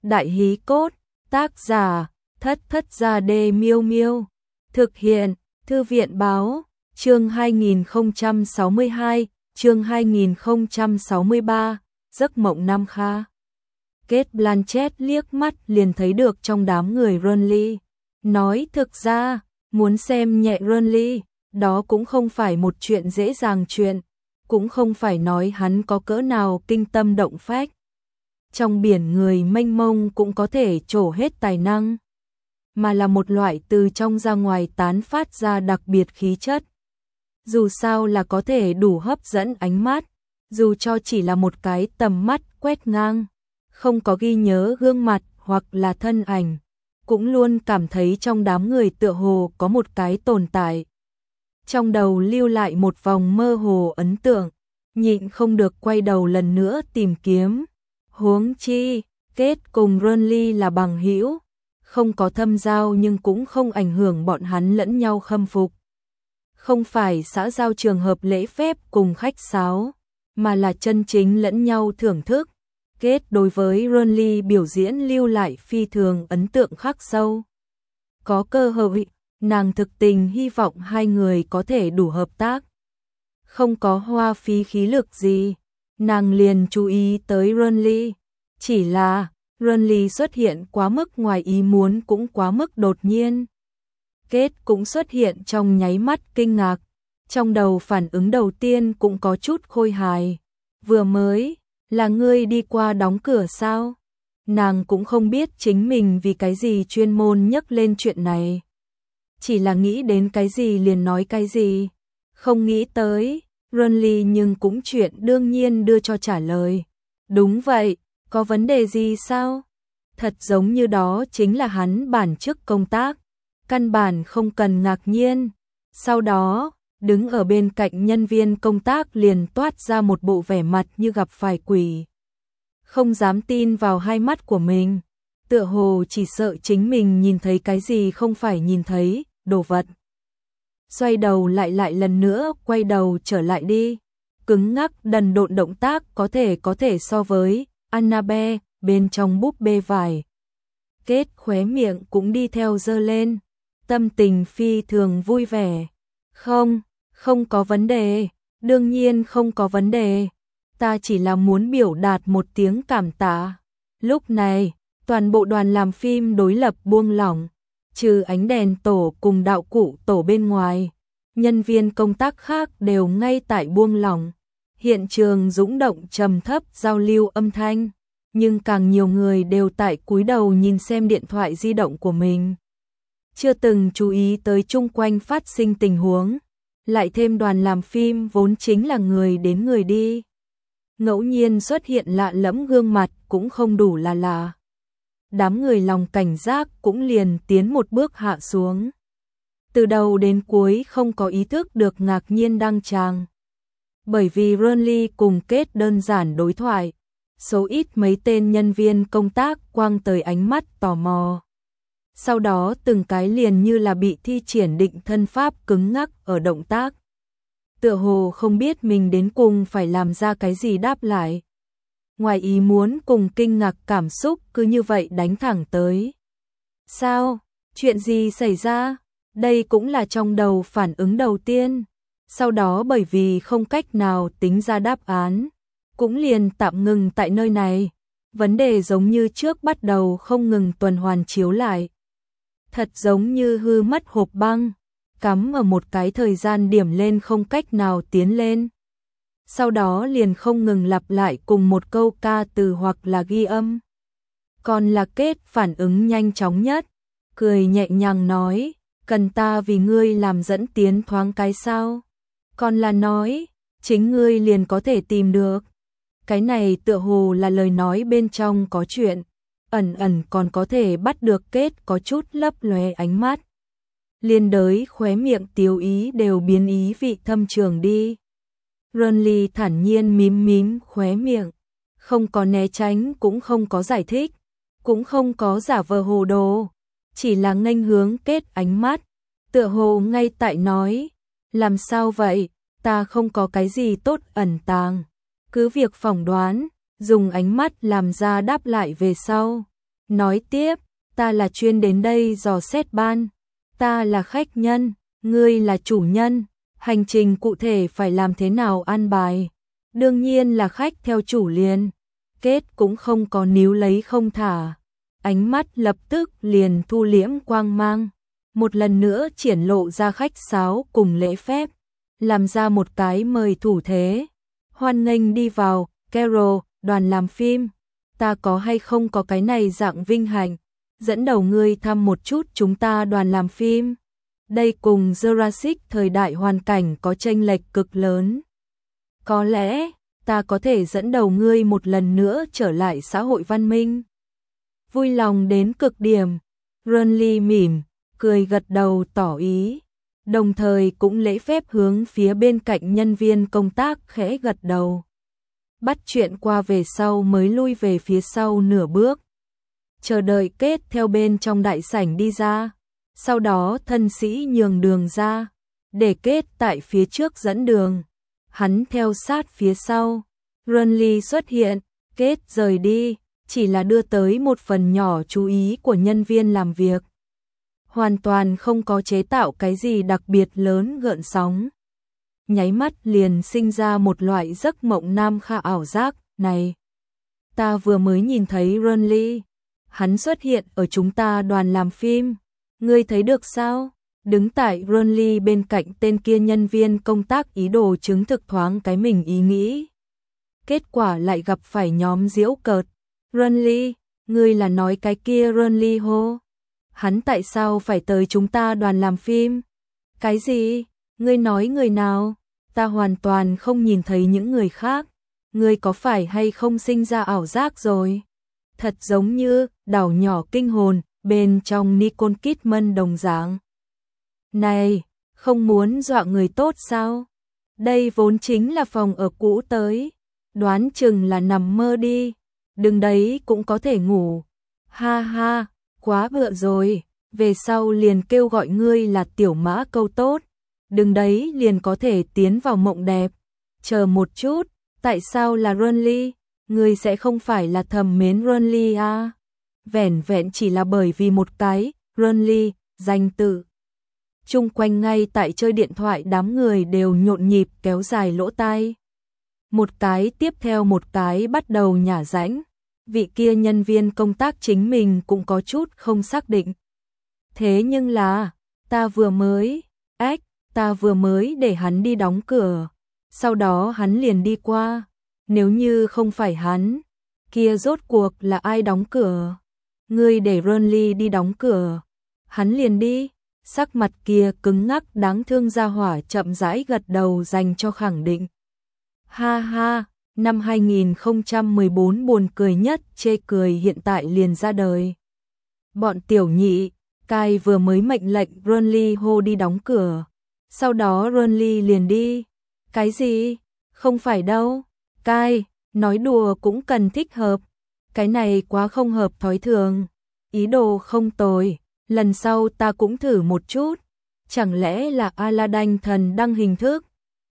Đại hí cốt, tác giả, Thất Thất Gia Đê Miêu Miêu. Thực hiện, Thư viện báo, chương 2062, chương 2063, giấc mộng Nam Kha. Cate Blanchett liếc mắt liền thấy được trong đám người Renly. Nói thực ra, muốn xem nhẹ Renly, đó cũng không phải một chuyện dễ dàng chuyện, cũng không phải nói hắn có cỡ nào kinh tâm động phách. Trong biển người mênh mông cũng có thể trổ hết tài năng, mà là một loại từ trong ra ngoài tán phát ra đặc biệt khí chất. Dù sao là có thể đủ hấp dẫn ánh mắt, dù cho chỉ là một cái tầm mắt quét ngang, không có ghi nhớ gương mặt hoặc là thân ảnh, cũng luôn cảm thấy trong đám người tựa hồ có một cái tồn tại. Trong đầu lưu lại một vòng mơ hồ ấn tượng, nhịn không được quay đầu lần nữa tìm kiếm. Huống chi, Cate cùng Renly là bằng hữu, không có thâm giao nhưng cũng không ảnh hưởng bọn hắn lẫn nhau khâm phục. Không phải xã giao trường hợp lễ phép cùng khách sáo, mà là chân chính lẫn nhau thưởng thức. Cate đối với Renly biểu diễn lưu lại phi thường ấn tượng khắc sâu. Có cơ hội, nàng thực tình hy vọng hai người có thể đủ hợp tác. Không có hoa phí khí lực gì, nàng liền chú ý tới Renly. Chỉ là, Renly xuất hiện quá mức ngoài ý muốn cũng quá mức đột nhiên. Cate cũng xuất hiện trong nháy mắt kinh ngạc, trong đầu phản ứng đầu tiên cũng có chút khôi hài. Vừa mới, là ngươi đi qua đóng cửa sao? Nàng cũng không biết chính mình vì cái gì chuyên môn nhắc lên chuyện này. Chỉ là nghĩ đến cái gì liền nói cái gì. Không nghĩ tới, Renly nhưng cũng chuyện đương nhiên đưa cho trả lời. Đúng vậy, có vấn đề gì sao? Thật giống như đó chính là hắn bản chức công tác, căn bản không cần ngạc nhiên. Sau đó, đứng ở bên cạnh nhân viên công tác liền toát ra một bộ vẻ mặt như gặp phải quỷ. Không dám tin vào hai mắt của mình, tựa hồ chỉ sợ chính mình nhìn thấy cái gì không phải nhìn thấy, đồ vật. Xoay đầu lại lần nữa quay đầu trở lại đi. Cứng ngắc đần độn động tác có thể so với Annabelle bên trong búp bê vải. Cate khóe miệng cũng đi theo giơ lên, tâm tình phi thường vui vẻ. Không có vấn đề, đương nhiên không có vấn đề. Ta chỉ là muốn biểu đạt một tiếng cảm tạ. Lúc này, toàn bộ đoàn làm phim đối lập buông lỏng, trừ ánh đèn tổ cùng đạo cụ tổ bên ngoài, nhân viên công tác khác đều ngay tại buông lỏng. Hiện trường dũng động trầm thấp giao lưu âm thanh, nhưng càng nhiều người đều tại cúi đầu nhìn xem điện thoại di động của mình. Chưa từng chú ý tới chung quanh phát sinh tình huống, lại thêm đoàn làm phim vốn chính là người đến người đi. Ngẫu nhiên xuất hiện lạ lẫm gương mặt cũng không đủ là lạ. Đám người lòng cảnh giác cũng liền tiến một bước hạ xuống. Từ đầu đến cuối không có ý thức được ngạc nhiên đăng tràng. Bởi vì Renly cùng Cate đơn giản đối thoại, số ít mấy tên nhân viên công tác quăng tới ánh mắt tò mò. Sau đó từng cái liền như là bị thi triển định thân pháp cứng ngắc ở động tác. Tựa hồ không biết mình đến cùng phải làm ra cái gì đáp lại. Ngoài ý muốn cùng kinh ngạc cảm xúc cứ như vậy đánh thẳng tới. Sao? Chuyện gì xảy ra? Đây cũng là trong đầu phản ứng đầu tiên. Sau đó bởi vì không cách nào tính ra đáp án, cũng liền tạm ngừng tại nơi này. Vấn đề giống như trước bắt đầu không ngừng tuần hoàn chiếu lại. Thật giống như hư mất hộp băng, cắm ở một cái thời gian điểm lên không cách nào tiến lên. Sau đó liền không ngừng lặp lại cùng một câu ca từ hoặc là ghi âm. Còn là Cate phản ứng nhanh chóng nhất, cười nhẹ nhàng nói, cần ta vì ngươi làm dẫn tiến thoáng cái sao? Còn là nói, chính ngươi liền có thể tìm được. Cái này tựa hồ là lời nói bên trong có chuyện, ẩn còn có thể bắt được Cate có chút lấp lóe ánh mắt. Liên đới khóe miệng tiếu ý đều biến ý vị thâm trường đi. Renly thản nhiên mím khóe miệng, không có né tránh cũng không có giải thích, cũng không có giả vờ hồ đồ, chỉ là nghênh hướng Cate ánh mắt, tựa hồ ngay tại nói, làm sao vậy, ta không có cái gì tốt ẩn tàng, cứ việc phỏng đoán, dùng ánh mắt làm ra đáp lại về sau. Nói tiếp, ta là chuyên đến đây dò xét ban, ta là khách nhân, ngươi là chủ nhân, hành trình cụ thể phải làm thế nào an bài. Đương nhiên là khách theo chủ liền. Kết cũng không có níu lấy không thả. Ánh mắt lập tức liền thu liễm quang mang. Một lần nữa triển lộ ra khách sáo cùng lễ phép. Làm ra một cái mời thủ thế. Hoan nghênh đi vào, Carol, đoàn làm phim. Ta có hay không có cái này dạng vinh hạnh. Dẫn đầu ngươi thăm một chút chúng ta đoàn làm phim. Đây cùng Jurassic thời đại hoàn cảnh có chênh lệch cực lớn. Có lẽ, ta có thể dẫn đầu ngươi một lần nữa trở lại xã hội văn minh. Vui lòng đến cực điểm, Renly mỉm, cười gật đầu tỏ ý. Đồng thời cũng lễ phép hướng phía bên cạnh nhân viên công tác khẽ gật đầu. Bắt chuyện qua về sau mới lui về phía sau nửa bước. Chờ đợi Kết theo bên trong đại sảnh đi ra. Sau đó thân sĩ nhường đường ra, để Kết tại phía trước dẫn đường. Hắn theo sát phía sau. Renly xuất hiện, Kết rời đi, chỉ là đưa tới một phần nhỏ chú ý của nhân viên làm việc. Hoàn toàn không có chế tạo cái gì đặc biệt lớn gợn sóng. Nháy mắt liền sinh ra một loại giấc mộng nam kha ảo giác này. Ta vừa mới nhìn thấy Renly, hắn xuất hiện ở chúng ta đoàn làm phim. Ngươi thấy được sao? Đứng tại Renly bên cạnh tên kia nhân viên công tác ý đồ chứng thực thoáng cái mình ý nghĩ. Kết quả lại gặp phải nhóm giễu cợt. Renly, ngươi là nói cái kia Renly hô? Hắn tại sao phải tới chúng ta đoàn làm phim? Cái gì? Ngươi nói người nào? Ta hoàn toàn không nhìn thấy những người khác. Ngươi có phải hay không sinh ra ảo giác rồi? Thật giống như đảo nhỏ kinh hồn bên trong Nicole Kidman đồng dạng. Này, không muốn dọa người tốt sao? Đây vốn chính là phòng ở cũ tới. Đoán chừng là nằm mơ đi. Đừng đấy cũng có thể ngủ. Ha ha, quá bựa rồi. Về sau liền kêu gọi ngươi là tiểu mã câu tốt. Đừng đấy liền có thể tiến vào mộng đẹp. Chờ một chút, tại sao là Renly? Ngươi sẽ không phải là thầm mến Renly à? Vẻn vẹn chỉ là bởi vì một cái Renly danh tự. Chung quanh ngay tại chơi điện thoại đám người đều nhộn nhịp kéo dài lỗ tai. Một cái tiếp theo một cái bắt đầu nhả rãnh. Vị kia nhân viên công tác chính mình cũng có chút không xác định. Thế nhưng là, ta vừa mới để hắn đi đóng cửa. Sau đó hắn liền đi qua. Nếu như không phải hắn, kia rốt cuộc là ai đóng cửa? Ngươi để Renly đi đóng cửa. Hắn liền đi. Sắc mặt kia cứng ngắc đáng thương ra hỏa chậm rãi gật đầu dành cho khẳng định. Ha ha, năm 2014 buồn cười nhất chê cười hiện tại liền ra đời. Bọn tiểu nhị, Kai vừa mới mệnh lệnh Renly hô đi đóng cửa. Sau đó Renly liền đi. Cái gì? Không phải đâu. Kai, nói đùa cũng cần thích hợp. Cái này quá không hợp thói thường. Ý đồ không tồi. Lần sau ta cũng thử một chút. Chẳng lẽ là Aladdin thần đăng hình thức?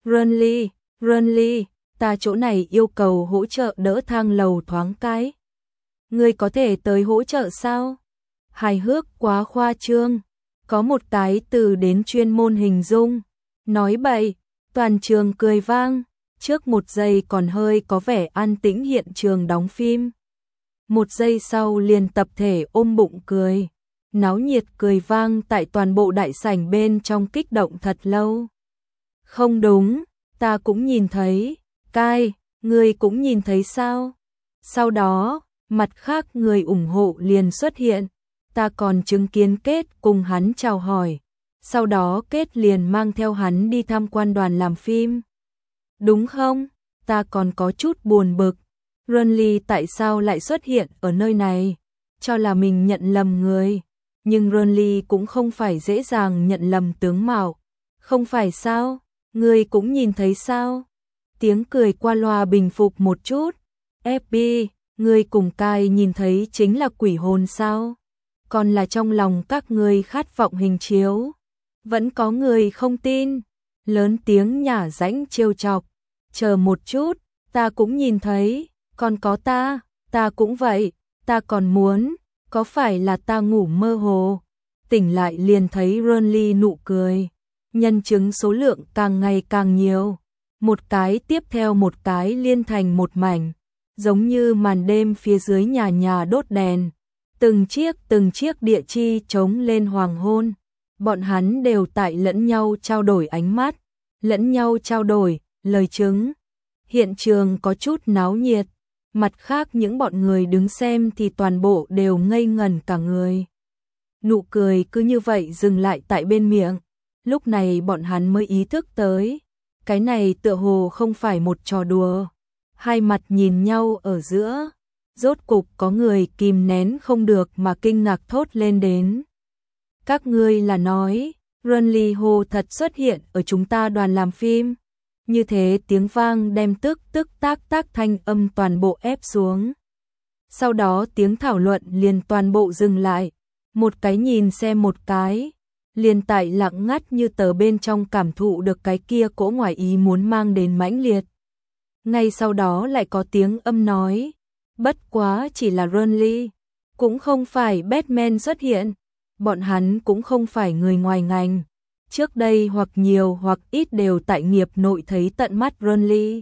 Renly, ta chỗ này yêu cầu hỗ trợ đỡ thang lầu thoáng cái. Ngươi có thể tới hỗ trợ sao? Hài hước quá khoa trương. Có một cái từ đến chuyên môn hình dung. Nói bậy, toàn trường cười vang. Trước một giây còn hơi có vẻ an tĩnh hiện trường đóng phim. Một giây sau liền tập thể ôm bụng cười. Náo nhiệt cười vang tại toàn bộ đại sảnh bên trong kích động thật lâu. Không đúng, ta cũng nhìn thấy. Kai, ngươi cũng nhìn thấy sao? Sau đó, mặt khác người ủng hộ liền xuất hiện. Ta còn chứng kiến Kết cùng hắn chào hỏi. Sau đó Kết liền mang theo hắn đi tham quan đoàn làm phim. Đúng không? Ta còn có chút buồn bực. Renly tại sao lại xuất hiện ở nơi này? Cho là mình nhận lầm người. Nhưng Renly cũng không phải dễ dàng nhận lầm tướng mạo. Không phải sao? Ngươi cũng nhìn thấy sao? Tiếng cười qua loa bình phục một chút. FB, ngươi cùng Kai nhìn thấy chính là quỷ hồn sao? Còn là trong lòng các ngươi khát vọng hình chiếu. Vẫn có người không tin. Lớn tiếng nhả rãnh trêu chọc. Chờ một chút, ta cũng nhìn thấy. Còn có ta cũng vậy. Ta còn muốn. Có phải là ta ngủ mơ hồ? Tỉnh lại liền thấy Ronly nụ cười. Nhân chứng số lượng càng ngày càng nhiều. Một cái tiếp theo một cái liên thành một mảnh. Giống như màn đêm phía dưới nhà nhà đốt đèn. Từng chiếc địa chi trống lên hoàng hôn. Bọn hắn đều tại lẫn nhau trao đổi ánh mắt. Lẫn nhau trao đổi lời chứng. Hiện trường có chút náo nhiệt. Mặt khác những bọn người đứng xem thì toàn bộ đều ngây ngẩn cả người. Nụ cười cứ như vậy dừng lại tại bên miệng. Lúc này bọn hắn mới ý thức tới. Cái này tựa hồ không phải một trò đùa. Hai mặt nhìn nhau ở giữa. Rốt cục có người kìm nén không được mà kinh ngạc thốt lên đến. Các ngươi là nói, Ronly Ho thật xuất hiện ở chúng ta đoàn làm phim. Như thế tiếng vang đem tức tác thanh âm toàn bộ ép xuống. Sau đó tiếng thảo luận liền toàn bộ dừng lại. Một cái nhìn xem một cái. Liền tại lặng ngắt như tờ bên trong cảm thụ được cái kia cỗ ngoài ý muốn mang đến mãnh liệt. Ngay sau đó lại có tiếng âm nói. Bất quá chỉ là Ronly. Cũng không phải Batman xuất hiện. Bọn hắn cũng không phải người ngoài ngành. Trước đây hoặc nhiều hoặc ít đều tại nghiệp nội thấy tận mắt Ronly.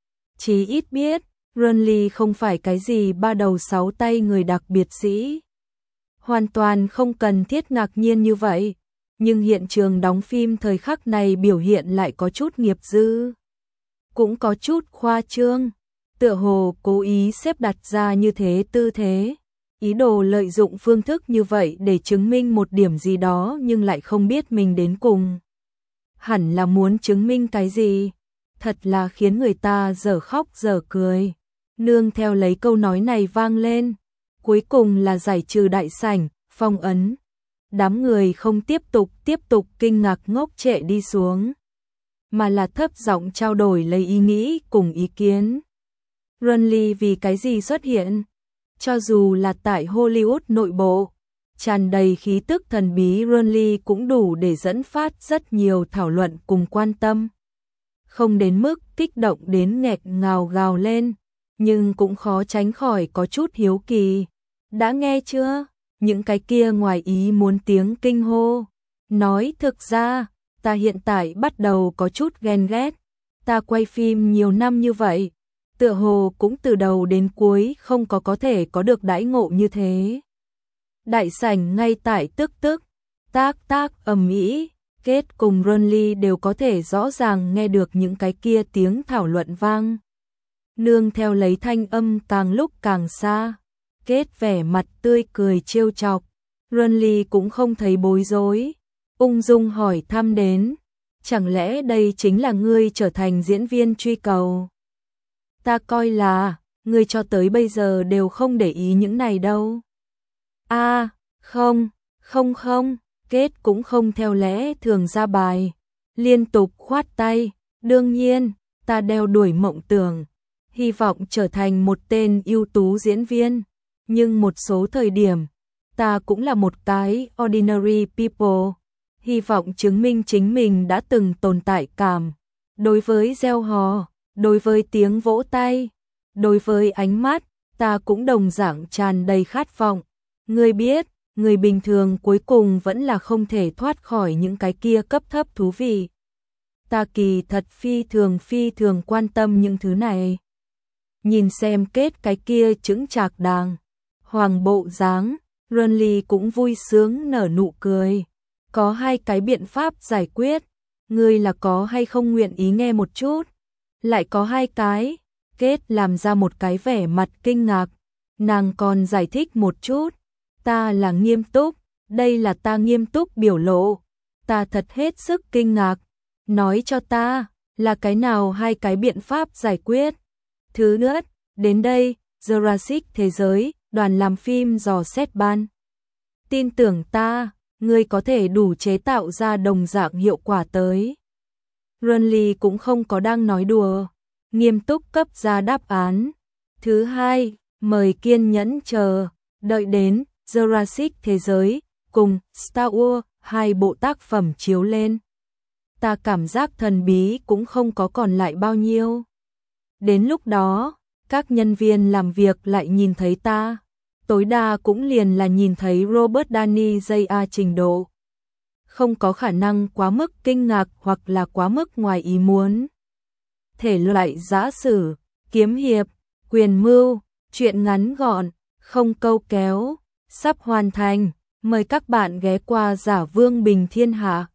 Chí ít biết, Ronly không phải cái gì ba đầu sáu tay người đặc biệt sĩ. Hoàn toàn không cần thiết ngạc nhiên như vậy. Nhưng hiện trường đóng phim thời khắc này biểu hiện lại có chút nghiệp dư. Cũng có chút khoa trương. Tựa hồ cố ý xếp đặt ra như thế tư thế. Ý đồ lợi dụng phương thức như vậy để chứng minh một điểm gì đó nhưng lại không biết mình đến cùng. Hẳn là muốn chứng minh cái gì? Thật là khiến người ta dở khóc dở cười. Nương theo lấy câu nói này vang lên. Cuối cùng là giải trừ đại sảnh, phong ấn. Đám người không tiếp tục kinh ngạc ngốc trệ đi xuống. Mà là thấp giọng trao đổi lấy ý nghĩ cùng ý kiến. Ronly vì cái gì xuất hiện? Cho dù là tại Hollywood nội bộ, tràn đầy khí tức thần bí Ronly cũng đủ để dẫn phát rất nhiều thảo luận cùng quan tâm. Không đến mức kích động đến nghẹt ngào gào lên, nhưng cũng khó tránh khỏi có chút hiếu kỳ. Đã nghe chưa? Những cái kia ngoài ý muốn tiếng kinh hô. Nói thực ra, ta hiện tại bắt đầu có chút ghen ghét. Ta quay phim nhiều năm như vậy. Tựa hồ cũng từ đầu đến cuối không có thể có được đãi ngộ như thế. Đại sảnh ngay tại tức tác ầm ĩ, Kết cùng Ronly đều có thể rõ ràng nghe được những cái kia tiếng thảo luận vang. Nương theo lấy thanh âm càng lúc càng xa. Kết vẻ mặt tươi cười trêu chọc. Ronly cũng không thấy bối rối. Ung dung hỏi thăm đến. Chẳng lẽ đây chính là ngươi trở thành diễn viên truy cầu? Ta coi là, ngươi cho tới bây giờ đều không để ý những này đâu. Không, Kết cũng không theo lẽ thường ra bài. Liên tục khoát tay, đương nhiên, ta đeo đuổi mộng tưởng. Hy vọng trở thành một tên ưu tú diễn viên. Nhưng một số thời điểm, ta cũng là một cái ordinary people. Hy vọng chứng minh chính mình đã từng tồn tại cảm. Đối với gieo hò, đối với tiếng vỗ tay, đối với ánh mắt, ta cũng đồng dạng tràn đầy khát vọng. Ngươi biết, người bình thường cuối cùng vẫn là không thể thoát khỏi những cái kia cấp thấp thú vị. Ta kỳ thật phi thường quan tâm những thứ này. Nhìn xem Kết cái kia chững chạc đàng hoàng bộ dáng, Ronly cũng vui sướng nở nụ cười. Có hai cái biện pháp giải quyết, ngươi là có hay không nguyện ý nghe một chút? Lại có hai cái. Kết làm ra một cái vẻ mặt kinh ngạc. Nàng còn giải thích một chút. Ta là nghiêm túc, đây là ta nghiêm túc biểu lộ. Ta thật hết sức kinh ngạc. Nói cho ta, là cái nào hai cái biện pháp giải quyết? Thứ nhất, đến đây, Jurassic Thế giới, đoàn làm phim dò xét ban. Tin tưởng ta, ngươi có thể đủ chế tạo ra đồng dạng hiệu quả tới. Ronly cũng không có đang nói đùa, nghiêm túc cấp ra đáp án. Thứ hai, mời kiên nhẫn chờ, đợi đến Jurassic Thế giới cùng Star Wars hai bộ tác phẩm chiếu lên. Ta cảm giác thần bí cũng không có còn lại bao nhiêu. Đến lúc đó, các nhân viên làm việc lại nhìn thấy ta. tối đa cũng liền là nhìn thấy Robert Downey Jr. trình độ. Không có khả năng quá mức kinh ngạc hoặc là quá mức ngoài ý muốn. Thể loại giã sử, kiếm hiệp, quyền mưu, truyện ngắn gọn, không câu kéo, sắp hoàn thành. Mời các bạn ghé qua Giả Vương Bình Thiên Hạ.